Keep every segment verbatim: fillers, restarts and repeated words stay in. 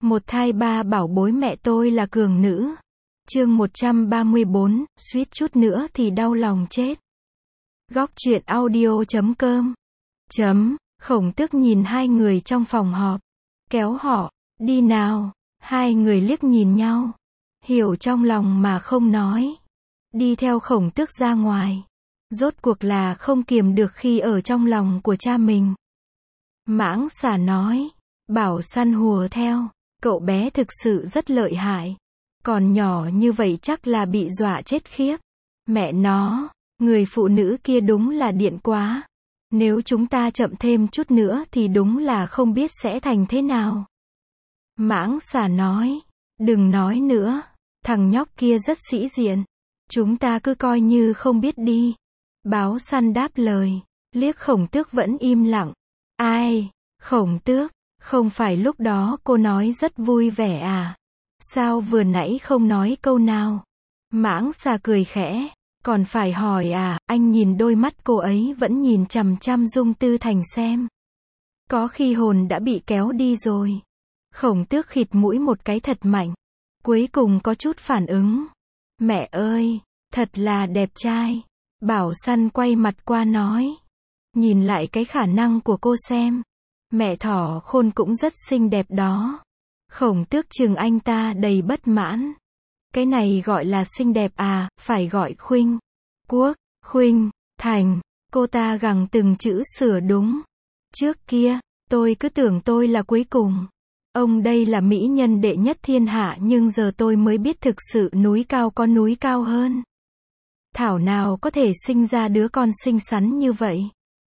Một thai ba bảo bối mẹ tôi là cường nữ. Chương một trăm ba mươi bốn, suýt chút nữa thì đau lòng chết. Góc truyện audio chấm com. Chấm, Khổng Tước nhìn hai người trong phòng họp. Kéo họ, đi nào. Hai người liếc nhìn nhau. Hiểu trong lòng mà không nói. Đi theo Khổng Tước ra ngoài. Rốt cuộc là không kiềm được khi ở trong lòng của cha mình. Mãng Xà nói. Bảo săn hùa theo. Cậu bé thực sự rất lợi hại. Còn nhỏ như vậy chắc là bị dọa chết khiếp. Mẹ nó, người phụ nữ kia đúng là điện quá. Nếu chúng ta chậm thêm chút nữa thì đúng là không biết sẽ thành thế nào. Mãng Xà nói. Đừng nói nữa. Thằng nhóc kia rất sĩ diện. Chúng ta cứ coi như không biết đi. Báo săn đáp lời. Liếc Khổng Tước vẫn im lặng. Ai? Khổng Tước. Không phải lúc đó cô nói rất vui vẻ à? Sao vừa nãy không nói câu nào? Mãng Xà cười khẽ. Còn phải hỏi à? Anh nhìn đôi mắt cô ấy vẫn nhìn chằm chằm Dung Tư Thành xem. Có khi hồn đã bị kéo đi rồi. Khổng Tước khịt mũi một cái thật mạnh. Cuối cùng có chút phản ứng. Mẹ ơi, thật là đẹp trai. Bảo săn quay mặt qua nói. Nhìn lại cái khả năng của cô xem. Mẹ thỏ khôn cũng rất xinh đẹp đó. Khổng Tước chừng anh ta đầy bất mãn. Cái này gọi là xinh đẹp à? Phải gọi Khuynh Quốc, Khuynh Thành. Cô ta gằng từng chữ sửa đúng. Trước kia, tôi cứ tưởng tôi là cuối cùng. Ông đây là mỹ nhân đệ nhất thiên hạ, nhưng giờ tôi mới biết thực sự núi cao có núi cao hơn. Thảo nào có thể sinh ra đứa con xinh xắn như vậy.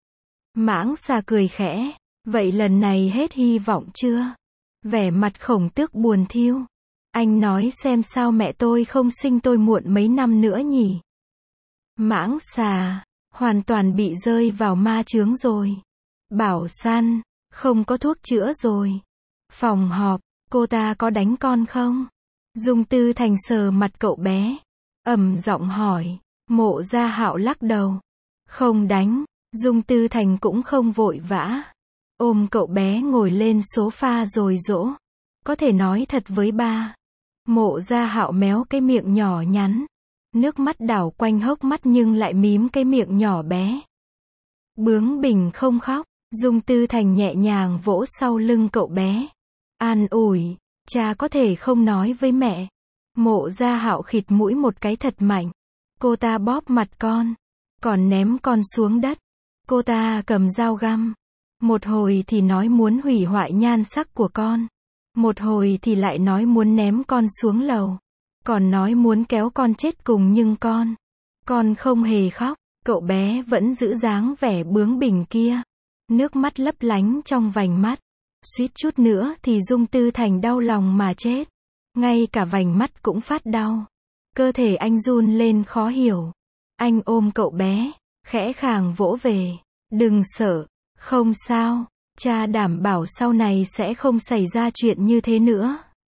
Mãng Xà cười khẽ. Vậy lần này hết hy vọng chưa? Vẻ mặt Khổng Tước buồn thiu. Anh nói xem sao mẹ tôi không sinh tôi muộn mấy năm nữa nhỉ? Mãng Xà, hoàn toàn bị rơi vào ma chướng rồi. Bảo săn, không có thuốc chữa rồi. Phòng họp, cô ta có đánh con không? Dung Tư Thành sờ mặt cậu bé. Ẩm giọng hỏi. Mộ Gia Hạo lắc đầu. Không đánh. Dung Tư Thành cũng không vội vã. Ôm cậu bé ngồi lên sofa rồi dỗ. Có thể nói thật với ba. Mộ Gia Hạo méo cái miệng nhỏ nhắn. Nước mắt đảo quanh hốc mắt nhưng lại mím cái miệng nhỏ bé. Bướng bỉnh không khóc. Dung Tư Thành nhẹ nhàng vỗ sau lưng cậu bé. An ủi. Cha có thể không nói với mẹ. Mộ Gia Hạo khịt mũi một cái thật mạnh. Cô ta bóp mặt con. Còn ném con xuống đất. Cô ta cầm dao găm. Một hồi thì nói muốn hủy hoại nhan sắc của con. Một hồi thì lại nói muốn ném con xuống lầu. Còn nói muốn kéo con chết cùng nhưng con. Con không hề khóc. Cậu bé vẫn giữ dáng vẻ bướng bỉnh kia. Nước mắt lấp lánh trong vành mắt. Suýt chút nữa thì Dung Tư Thành đau lòng mà chết. Ngay cả vành mắt cũng phát đau. Cơ thể anh run lên khó hiểu. Anh ôm cậu bé. Khẽ khàng vỗ về. Đừng sợ. Không sao. Cha đảm bảo sau này sẽ không xảy ra chuyện như thế nữa.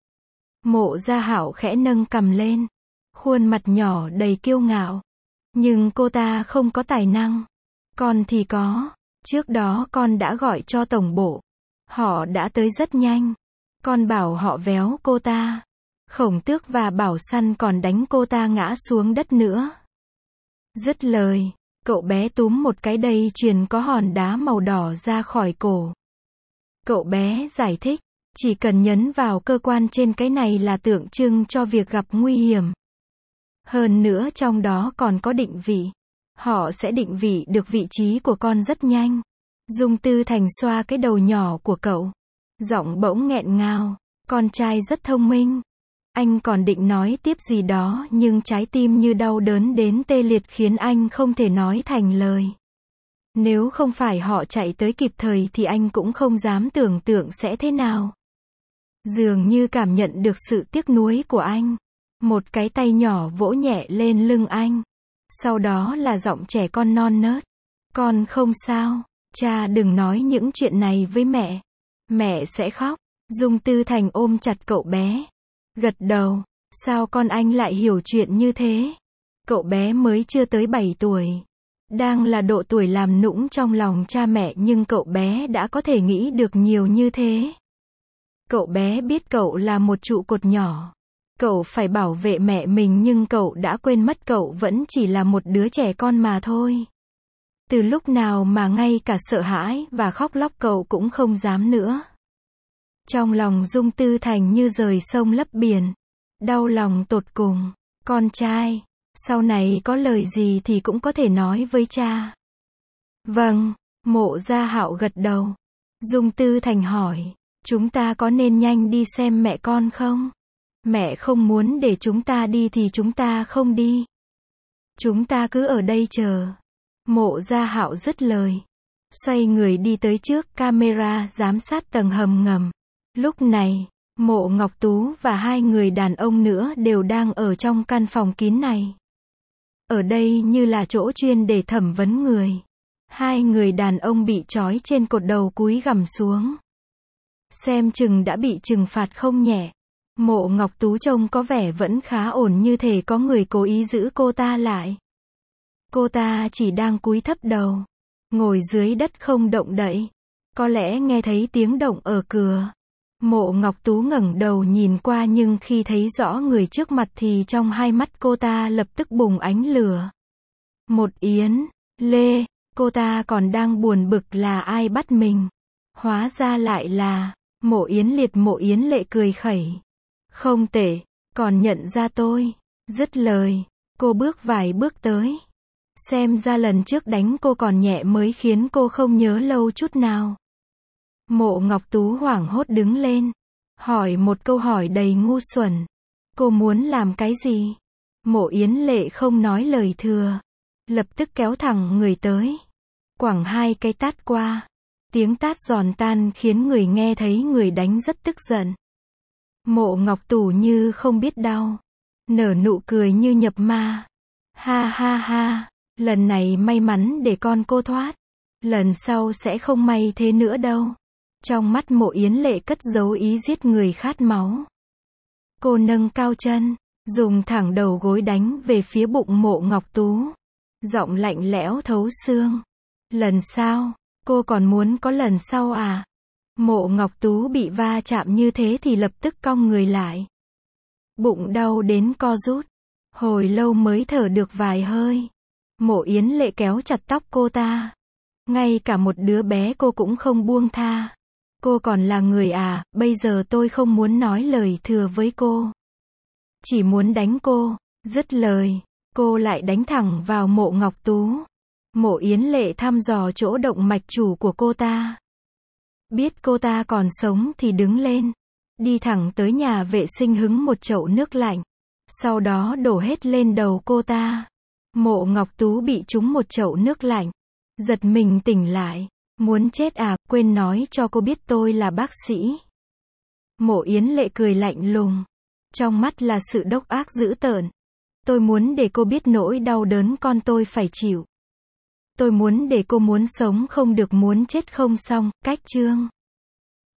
Mộ Gia Hạo khẽ nâng cằm lên. Khuôn mặt nhỏ đầy kiêu ngạo. Nhưng cô ta không có tài năng. Con thì có. Trước đó con đã gọi cho tổng bộ. Họ đã tới rất nhanh. Con bảo họ véo cô ta. Khổng Tước và Bảo Săn còn đánh cô ta ngã xuống đất nữa. Dứt lời, cậu bé túm một cái dây chuyền có hòn đá màu đỏ ra khỏi cổ. Cậu bé giải thích, chỉ cần nhấn vào cơ quan trên cái này là tượng trưng cho việc gặp nguy hiểm. Hơn nữa trong đó còn có định vị. Họ sẽ định vị được vị trí của con rất nhanh. Dung Tư Thành xoa cái đầu nhỏ của cậu. Giọng bỗng nghẹn ngào. Con trai rất thông minh. Anh còn định nói tiếp gì đó nhưng trái tim như đau đớn đến tê liệt khiến anh không thể nói thành lời. Nếu không phải họ chạy tới kịp thời thì anh cũng không dám tưởng tượng sẽ thế nào. Dường như cảm nhận được sự tiếc nuối của anh. Một cái tay nhỏ vỗ nhẹ lên lưng anh. Sau đó là giọng trẻ con non nớt. Con không sao. Cha đừng nói những chuyện này với mẹ. Mẹ sẽ khóc. Dung Tư Thành ôm chặt cậu bé. Gật đầu. Sao con anh lại hiểu chuyện như thế? Cậu bé mới chưa tới bảy tuổi. Đang là độ tuổi làm nũng trong lòng cha mẹ nhưng cậu bé đã có thể nghĩ được nhiều như thế. Cậu bé biết cậu là một trụ cột nhỏ. Cậu phải bảo vệ mẹ mình nhưng cậu đã quên mất cậu vẫn chỉ là một đứa trẻ con mà thôi. Từ lúc nào mà ngay cả sợ hãi và khóc lóc cậu cũng không dám nữa. Trong lòng Dung Tư Thành như rời sông lấp biển. Đau lòng tột cùng. Con trai, sau này có lời gì thì cũng có thể nói với cha. Vâng, Mộ Gia Hạo gật đầu. Dung Tư Thành hỏi, chúng ta có nên nhanh đi xem mẹ con không? Mẹ không muốn để chúng ta đi thì chúng ta không đi. Chúng ta cứ ở đây chờ. Mộ Gia Hạo dứt lời. Xoay người đi tới trước camera giám sát tầng hầm ngầm. Lúc này, Mộ Ngọc Tú và hai người đàn ông nữa đều đang ở trong căn phòng kín này. Ở đây như là chỗ chuyên để thẩm vấn người. Hai người đàn ông bị trói trên cột đầu cúi gằm xuống. Xem chừng đã bị trừng phạt không nhẹ. Mộ Ngọc Tú trông có vẻ vẫn khá ổn như thể có người cố ý giữ cô ta lại. Cô ta chỉ đang cúi thấp đầu. Ngồi dưới đất không động đậy. Có lẽ nghe thấy tiếng động ở cửa. Mộ Ngọc Tú ngẩng đầu nhìn qua nhưng khi thấy rõ người trước mặt thì trong hai mắt cô ta lập tức bùng ánh lửa. Một Yến, Lê, cô ta còn đang buồn bực là ai bắt mình. Hóa ra lại là, Mộ Yến Liệt. Mộ Yến Lệ cười khẩy. Không tệ, còn nhận ra tôi. Dứt lời, cô bước vài bước tới. Xem ra lần trước đánh cô còn nhẹ mới khiến cô không nhớ lâu chút nào. Mộ Ngọc Tú hoảng hốt đứng lên. Hỏi một câu hỏi đầy ngu xuẩn. Cô muốn làm cái gì? Mộ Yến Lệ không nói lời thừa. Lập tức kéo thẳng người tới. Quẳng hai cái tát qua. Tiếng tát giòn tan khiến người nghe thấy người đánh rất tức giận. Mộ Ngọc Tú như không biết đau. Nở nụ cười như nhập ma. Ha ha ha, lần này may mắn để con cô thoát. Lần sau sẽ không may thế nữa đâu. Trong mắt Mộ Yến Lệ cất giấu ý giết người khát máu. Cô nâng cao chân, dùng thẳng đầu gối đánh về phía bụng Mộ Ngọc Tú. Giọng lạnh lẽo thấu xương. Lần sau, cô còn muốn có lần sau à? Mộ Ngọc Tú bị va chạm như thế thì lập tức cong người lại. Bụng đau đến co rút. Hồi lâu mới thở được vài hơi. Mộ Yến Lệ kéo chặt tóc cô ta. Ngay cả một đứa bé cô cũng không buông tha. Cô còn là người à, bây giờ tôi không muốn nói lời thừa với cô. Chỉ muốn đánh cô. Dứt lời, cô lại đánh thẳng vào Mộ Ngọc Tú. Mộ Yến Lệ thăm dò chỗ động mạch chủ của cô ta. Biết cô ta còn sống thì đứng lên. Đi thẳng tới nhà vệ sinh hứng một chậu nước lạnh. Sau đó đổ hết lên đầu cô ta. Mộ Ngọc Tú bị trúng một chậu nước lạnh. Giật mình tỉnh lại. Muốn chết à, quên nói cho cô biết tôi là bác sĩ. Mộ Yến Lệ cười lạnh lùng. Trong mắt là sự độc ác dữ tợn. Tôi muốn để cô biết nỗi đau đớn con tôi phải chịu. Tôi muốn để cô muốn sống không được muốn chết không xong, cách chương.